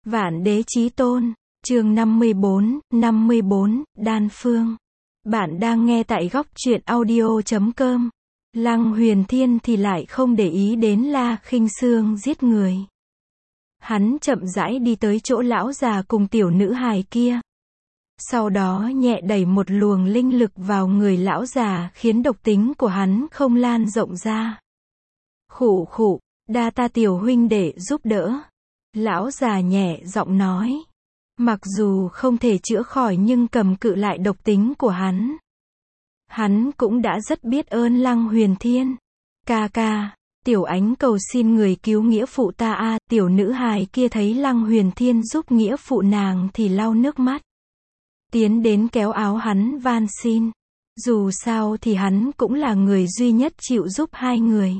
Vạn đế chí tôn, chương 54, Đan Phương. Bạn đang nghe tại góc truyện audio.com. Lăng Huyền Thiên thì lại không để ý đến La Khinh Sương giết người. Hắn chậm rãi đi tới chỗ lão già cùng tiểu nữ hài kia. Sau đó nhẹ đẩy một luồng linh lực vào người lão già khiến độc tính của hắn không lan rộng ra. Khụ khụ, đa ta tiểu huynh để giúp đỡ. Lão già nhẹ giọng nói. Mặc dù không thể chữa khỏi nhưng cầm cự lại độc tính của hắn. Hắn cũng đã rất biết ơn Lăng Huyền Thiên. Ca ca, tiểu ánh cầu xin người cứu nghĩa phụ ta a. Tiểu nữ hài kia thấy Lăng Huyền Thiên giúp nghĩa phụ nàng thì lau nước mắt. Tiến đến kéo áo hắn van xin. Dù sao thì hắn cũng là người duy nhất chịu giúp hai người.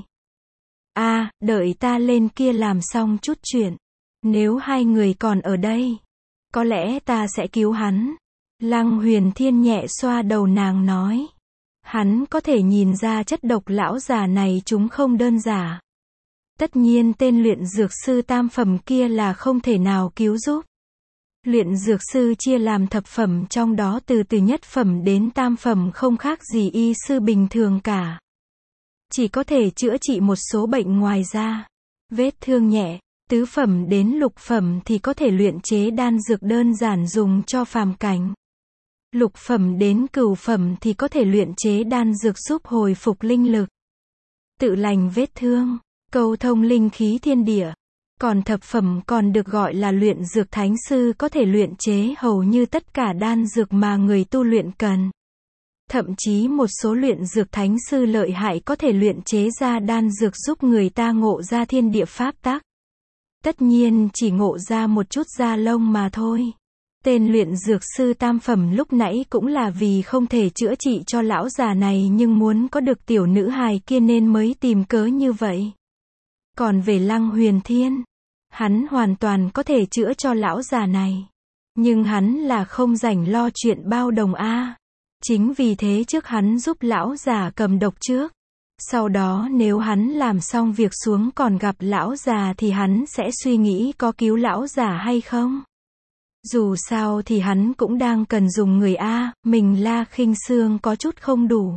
Đợi ta lên kia làm xong chút chuyện. Nếu hai người còn ở đây, có lẽ ta sẽ cứu hắn. Lăng Huyền Thiên nhẹ xoa đầu nàng nói. Hắn có thể nhìn ra chất độc lão già này chúng không đơn giản. Tất nhiên tên luyện dược sư tam phẩm kia là không thể nào cứu giúp. Luyện dược sư chia làm thập phẩm, trong đó từ nhất phẩm đến tam phẩm không khác gì y sư bình thường cả. Chỉ có thể chữa trị một số bệnh ngoài da, vết thương nhẹ. Tứ phẩm đến lục phẩm thì có thể luyện chế đan dược đơn giản dùng cho phàm cảnh. Lục phẩm đến cửu phẩm thì có thể luyện chế đan dược giúp hồi phục linh lực, tự lành vết thương, cầu thông linh khí thiên địa. Còn thập phẩm còn được gọi là luyện dược thánh sư, có thể luyện chế hầu như tất cả đan dược mà người tu luyện cần. Thậm chí một số luyện dược thánh sư lợi hại có thể luyện chế ra đan dược giúp người ta ngộ ra thiên địa pháp tắc. Tất nhiên chỉ ngộ ra một chút da lông mà thôi. Tên luyện dược sư tam phẩm lúc nãy cũng là vì không thể chữa trị cho lão già này nhưng muốn có được tiểu nữ hài kia nên mới tìm cớ như vậy. Còn về Lăng Huyền Thiên, hắn hoàn toàn có thể chữa cho lão già này. Nhưng hắn là không rảnh lo chuyện bao đồng a. Chính vì thế trước hắn giúp lão già cầm độc trước. Sau đó nếu hắn làm xong việc xuống còn gặp lão già thì hắn sẽ suy nghĩ có cứu lão già hay không. Dù sao thì hắn cũng đang cần dùng người a. Mình La Khinh Sương có chút không đủ.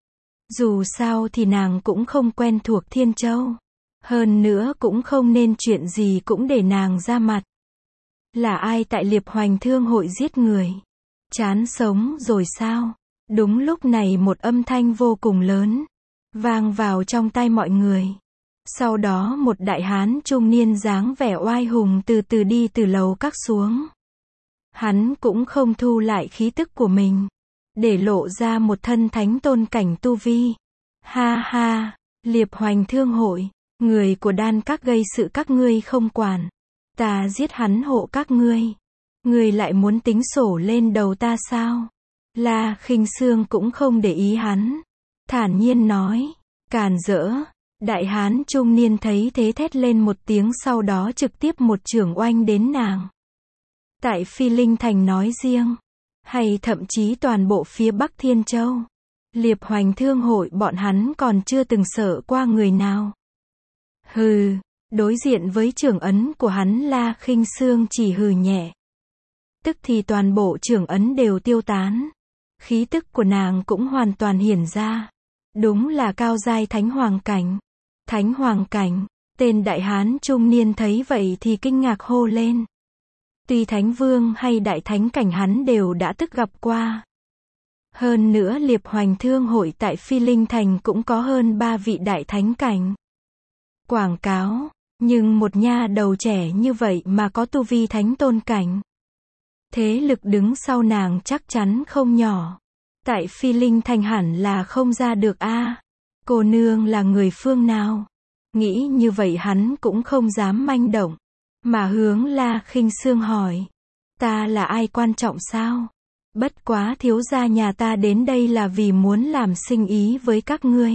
Dù sao thì nàng cũng không quen thuộc Thiên Châu. Hơn nữa cũng không nên chuyện gì cũng để nàng ra mặt. Là ai tại Liệp Hoành Thương hội giết người? Chán sống rồi sao? Đúng lúc này một âm thanh vô cùng lớn vang vào trong tai mọi người. Sau đó một đại hán trung niên dáng vẻ oai hùng từ từ đi từ lầu các xuống. Hắn cũng không thu lại khí tức của mình, để lộ ra một thân thánh tôn cảnh tu vi. Ha ha, Liệp Hoành Thương hội, người của đan các gây sự các ngươi không quản. Ta giết hắn hộ các ngươi. Ngươi lại muốn tính sổ lên đầu ta sao? La Khinh Sương cũng không để ý hắn. Thản nhiên nói, càn rỡ. Đại hán trung niên thấy thế thét lên một tiếng, sau đó trực tiếp một chưởng oanh đến nàng. Tại Phi Linh Thành nói riêng, hay thậm chí toàn bộ phía Bắc Thiên Châu, Liệp Hoành Thương hội bọn hắn còn chưa từng sợ qua người nào. Hừ, đối diện với chưởng ấn của hắn La Khinh Sương chỉ hừ nhẹ. Tức thì toàn bộ chưởng ấn đều tiêu tán. Khí tức của nàng cũng hoàn toàn hiển ra. Đúng là cao giai thánh hoàng cảnh. Thánh hoàng cảnh, tên đại hán trung niên thấy vậy thì kinh ngạc hô lên. Tuy thánh vương hay đại thánh cảnh hắn đều đã tức gặp qua. Hơn nữa Liệp Hoành Thương hội tại Phi Linh Thành cũng có hơn 3 vị đại thánh cảnh. Quảng cáo, nhưng một nha đầu trẻ như vậy mà có tu vi thánh tôn cảnh. Thế lực đứng sau nàng chắc chắn không nhỏ. Tại Phi Linh Thành hẳn là không ra được a. Cô nương là người phương nào? Nghĩ như vậy hắn cũng không dám manh động, mà hướng La Khinh Sương hỏi. Ta là ai quan trọng sao? Bất quá thiếu gia nhà ta đến đây là vì muốn làm sinh ý với các ngươi.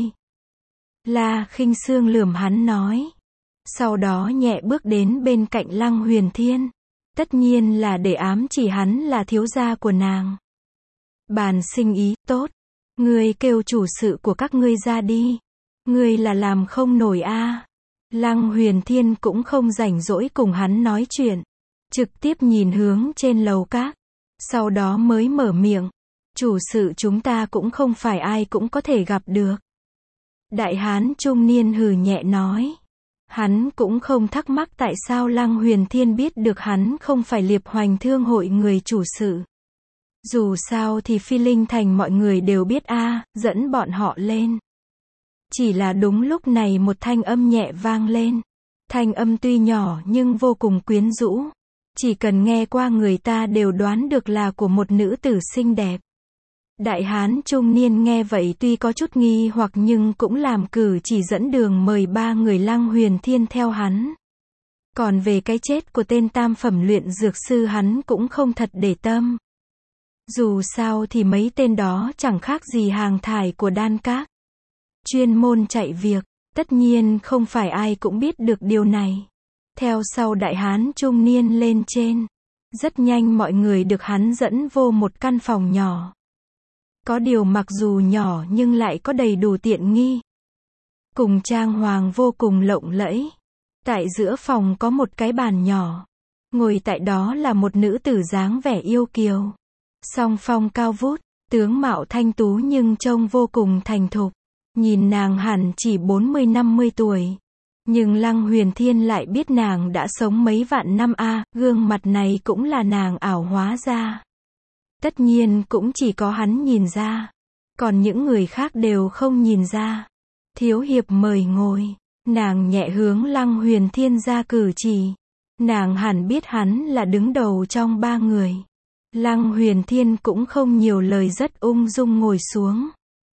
La Khinh Sương lườm hắn nói. Sau đó nhẹ bước đến bên cạnh Lăng Huyền Thiên. Tất nhiên là để ám chỉ hắn là thiếu gia của nàng. Bàn sinh ý, tốt. Ngươi kêu chủ sự của các ngươi ra đi. Ngươi là làm không nổi a. Lăng Huyền Thiên cũng không rảnh rỗi cùng hắn nói chuyện. trực tiếp nhìn hướng trên lầu các. Sau đó mới mở miệng. Chủ sự chúng ta cũng không phải ai cũng có thể gặp được. Đại hán trung niên hừ nhẹ nói. Hắn cũng không thắc mắc tại sao Lăng Huyền Thiên biết được hắn không phải Liệp Hoành Thương hội người chủ sự. Dù sao thì Phi Linh Thành mọi người đều biết dẫn bọn họ lên. Chỉ là đúng lúc này một thanh âm nhẹ vang lên. Thanh âm tuy nhỏ nhưng vô cùng quyến rũ. Chỉ cần nghe qua người ta đều đoán được là của một nữ tử xinh đẹp. Đại hán trung niên nghe vậy tuy có chút nghi hoặc nhưng cũng làm cử chỉ dẫn đường mời ba người Lăng Huyền Thiên theo hắn. Còn về cái chết của tên tam phẩm luyện dược sư hắn cũng không thật để tâm. Dù sao thì mấy tên đó chẳng khác gì hàng thải của đan các. Chuyên môn chạy việc, tất nhiên không phải ai cũng biết được điều này. Theo sau đại hán trung niên lên trên. Rất nhanh mọi người được hắn dẫn vô một căn phòng nhỏ. Có điều mặc dù nhỏ nhưng lại có đầy đủ tiện nghi. Cùng trang hoàng vô cùng lộng lẫy. Tại giữa phòng có một cái bàn nhỏ. Ngồi tại đó là một nữ tử dáng vẻ yêu kiều. Song phong cao vút, tướng mạo thanh tú nhưng trông vô cùng thành thục. Nhìn nàng hẳn chỉ 40-50 tuổi. Nhưng Lăng Huyền Thiên lại biết nàng đã sống mấy vạn năm gương mặt này cũng là nàng ảo hóa ra. Tất nhiên cũng chỉ có hắn nhìn ra. Còn những người khác đều không nhìn ra. Thiếu hiệp mời ngồi. Nàng nhẹ hướng Lăng Huyền Thiên ra cử chỉ. Nàng hẳn biết hắn là đứng đầu trong ba người. Lăng Huyền Thiên cũng không nhiều lời rất ung dung ngồi xuống.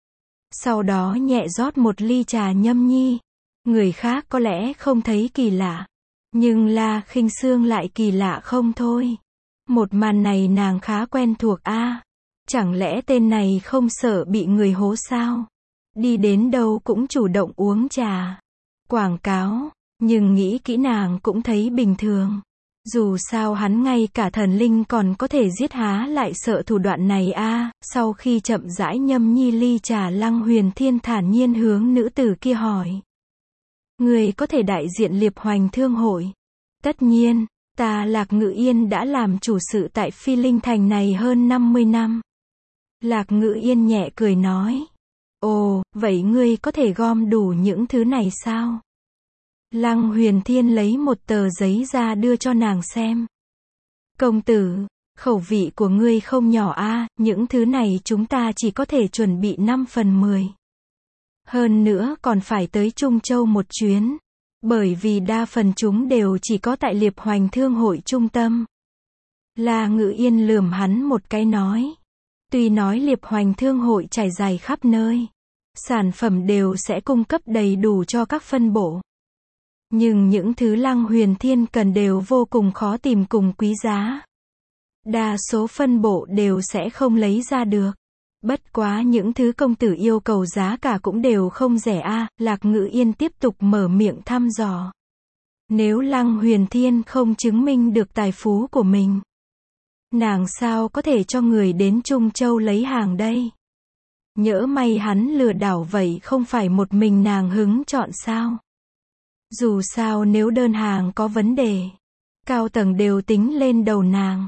Sau đó nhẹ rót một ly trà nhâm nhi. Người khác có lẽ không thấy kỳ lạ. Nhưng La Khinh Sương lại kỳ lạ không thôi. Một màn này nàng khá quen thuộc Chẳng lẽ tên này không sợ bị người hố sao? Đi đến đâu cũng chủ động uống trà. Quảng cáo. Nhưng nghĩ kỹ nàng cũng thấy bình thường. Dù sao hắn ngay cả thần linh còn có thể giết há lại sợ thủ đoạn này Sau khi chậm rãi nhâm nhi ly trà Lăng Huyền Thiên thản nhiên hướng nữ tử kia hỏi. Người có thể đại diện Liệp Hoành Thương hội? Tất nhiên, ta Lạc Ngự Yên đã làm chủ sự tại Phi Linh Thành này hơn 50 năm. Lạc Ngự Yên nhẹ cười nói. Ồ, vậy ngươi có thể gom đủ những thứ này sao? Lăng Huyền Thiên lấy một tờ giấy ra đưa cho nàng xem. Công tử, khẩu vị của ngươi không nhỏ những thứ này chúng ta chỉ có thể chuẩn bị 5/10. Hơn nữa còn phải tới Trung Châu một chuyến. Bởi vì đa phần chúng đều chỉ có tại Liệp Hoành Thương hội trung tâm. La Ngự Yên lườm hắn một cái nói. Tuy nói Liệp Hoành Thương hội trải dài khắp nơi. Sản phẩm đều sẽ cung cấp đầy đủ cho các phân bộ. Nhưng những thứ Lăng Huyền Thiên cần đều vô cùng khó tìm cùng quý giá. Đa số phân bộ đều sẽ không lấy ra được. Bất quá những thứ công tử yêu cầu giá cả cũng đều không rẻ Lạc Ngự Yên tiếp tục mở miệng thăm dò. Nếu Lăng Huyền Thiên không chứng minh được tài phú của mình, nàng sao có thể cho người đến Trung Châu lấy hàng đây? Nhỡ may hắn lừa đảo vậy không phải một mình nàng hứng chọn sao? Dù sao nếu đơn hàng có vấn đề, cao tầng đều tính lên đầu nàng.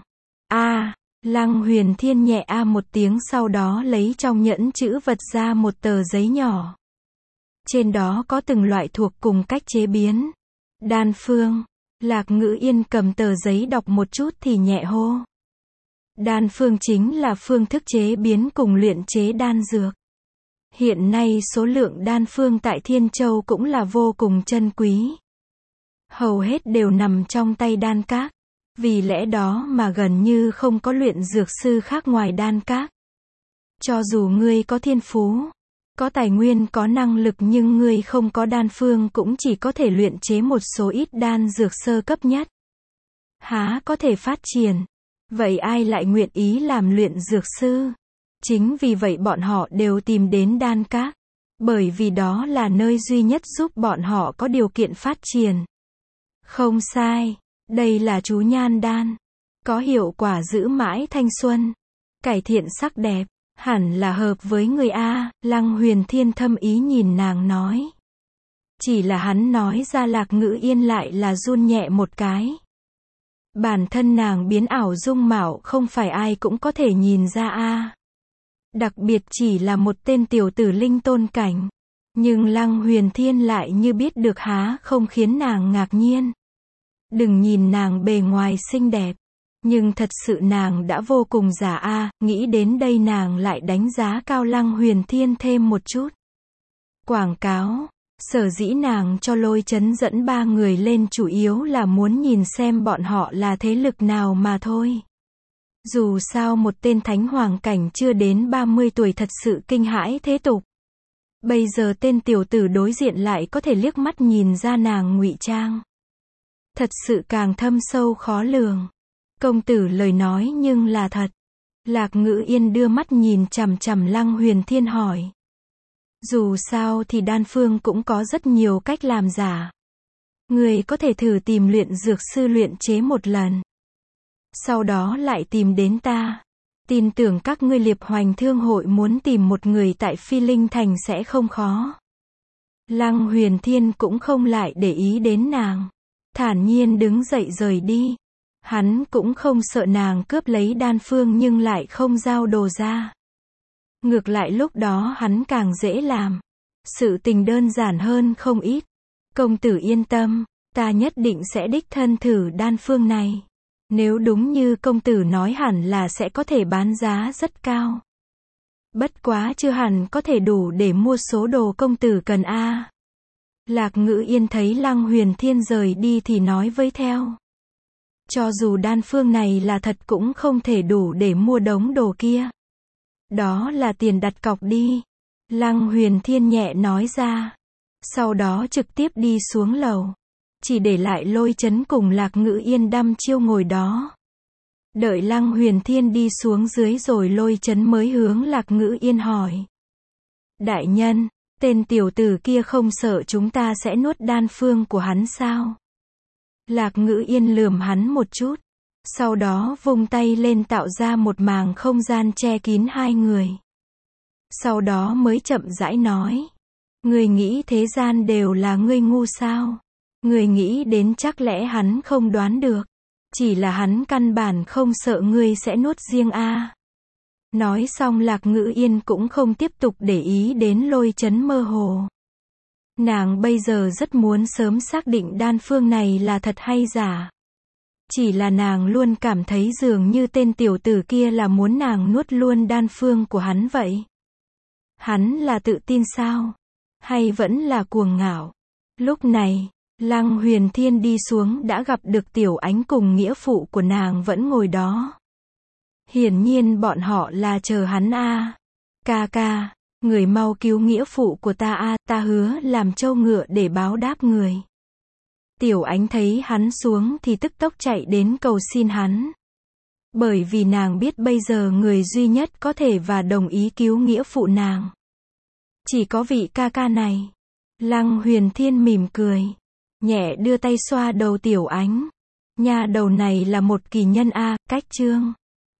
Lăng Huyền Thiên nhẹ một tiếng sau đó lấy trong nhẫn chữ vật ra một tờ giấy nhỏ. Trên đó có từng loại thuộc cùng cách chế biến. Đan phương. Lạc Ngự Yên cầm tờ giấy đọc một chút thì nhẹ hô. Đan phương chính là phương thức chế biến cùng luyện chế đan dược. Hiện nay số lượng đan phương tại Thiên Châu cũng là vô cùng chân quý. Hầu hết đều nằm trong tay đan các. Vì lẽ đó mà gần như không có luyện dược sư khác ngoài đan các. Cho dù ngươi có thiên phú, có tài nguyên có năng lực nhưng ngươi không có đan phương cũng chỉ có thể luyện chế một số ít đan dược sơ cấp nhất. Há có thể phát triển. Vậy ai lại nguyện ý làm luyện dược sư? Chính vì vậy bọn họ đều tìm đến đan các. Bởi vì đó là nơi duy nhất giúp bọn họ có điều kiện phát triển. Không sai. Đây là chú nhan đan. Có hiệu quả giữ mãi thanh xuân. Cải thiện sắc đẹp. Hẳn là hợp với người Lăng Huyền Thiên thâm ý nhìn nàng nói. Chỉ là hắn nói ra Lạc Ngự Yên lại là run nhẹ một cái. Bản thân nàng biến ảo dung mạo không phải ai cũng có thể nhìn ra a. Đặc biệt chỉ là một tên tiểu tử linh tôn cảnh. Nhưng Lăng Huyền Thiên lại như biết được há không khiến nàng ngạc nhiên. Đừng nhìn nàng bề ngoài xinh đẹp. Nhưng thật sự nàng đã vô cùng giả a. Nghĩ đến đây nàng lại đánh giá cao Lăng Huyền Thiên thêm một chút. Quảng cáo. Sở dĩ nàng cho Lôi Chấn dẫn 3 người lên chủ yếu là muốn nhìn xem bọn họ là thế lực nào mà thôi. Dù sao một tên thánh hoàng cảnh chưa đến 30 tuổi thật sự kinh hãi thế tục. Bây giờ tên tiểu tử đối diện lại có thể liếc mắt nhìn ra nàng ngụy trang. Thật sự càng thâm sâu khó lường. Công tử lời nói nhưng là thật. Lạc Ngữ Yên đưa mắt nhìn chằm chằm Lăng Huyền Thiên hỏi. Dù sao thì đan phương cũng có rất nhiều cách làm giả. Người có thể thử tìm luyện dược sư luyện chế một lần. Sau đó lại tìm đến ta. Tin tưởng các ngươi Liệp Hoành Thương hội muốn tìm một người tại Phi Linh Thành sẽ không khó. Lăng Huyền Thiên cũng không lại để ý đến nàng. Thản nhiên đứng dậy rời đi. Hắn cũng không sợ nàng cướp lấy đan phương nhưng lại không giao đồ ra. Ngược lại lúc đó hắn càng dễ làm. Sự tình đơn giản hơn không ít. Công tử yên tâm, ta nhất định sẽ đích thân thử đan phương này. Nếu đúng như công tử nói hẳn là sẽ có thể bán giá rất cao. Bất quá chưa hẳn có thể đủ để mua số đồ công tử cần a. Lạc Ngữ Yên thấy Lăng Huyền Thiên rời đi thì nói với theo. Cho dù đan phương này là thật cũng không thể đủ để mua đống đồ kia. Đó là tiền đặt cọc đi. Lăng Huyền Thiên nhẹ nói ra. Sau đó trực tiếp đi xuống lầu. Chỉ để lại Lôi Chấn cùng Lạc Ngữ Yên đăm chiêu ngồi đó. Đợi Lăng Huyền Thiên đi xuống dưới rồi Lôi Chấn mới hướng Lạc Ngữ Yên hỏi. Đại nhân, tên tiểu tử kia không sợ chúng ta sẽ nuốt đan phương của hắn sao? Lạc Ngữ Yên lườm hắn một chút. Sau đó vung tay lên tạo ra một màng không gian che kín hai người. Sau đó mới chậm rãi nói. Người nghĩ thế gian đều là ngươi ngu sao? Người nghĩ đến chắc lẽ hắn không đoán được. Chỉ là hắn căn bản không sợ ngươi sẽ nuốt riêng a. Nói xong Lạc Ngữ Yên cũng không tiếp tục để ý đến Lôi Chấn mơ hồ. Nàng bây giờ rất muốn sớm xác định đan phương này là thật hay giả. Chỉ là nàng luôn cảm thấy dường như tên tiểu tử kia là muốn nàng nuốt luôn đan phương của hắn vậy. Hắn là tự tin sao? Hay vẫn là cuồng ngạo? Lúc này, Lăng Huyền Thiên đi xuống đã gặp được Tiểu Ánh cùng nghĩa phụ của nàng vẫn ngồi đó. Hiển nhiên bọn họ là chờ hắn a. Ca ca, người mau cứu nghĩa phụ của ta a, ta hứa làm trâu ngựa để báo đáp người. Tiểu Ánh thấy hắn xuống thì tức tốc chạy đến cầu xin hắn. Bởi vì nàng biết bây giờ người duy nhất có thể và đồng ý cứu nghĩa phụ nàng. Chỉ có vị ca ca này. Lăng Huyền Thiên mỉm cười. Nhẹ đưa tay xoa đầu Tiểu Ánh. Nha đầu này là một kỳ nhân a, cách chương.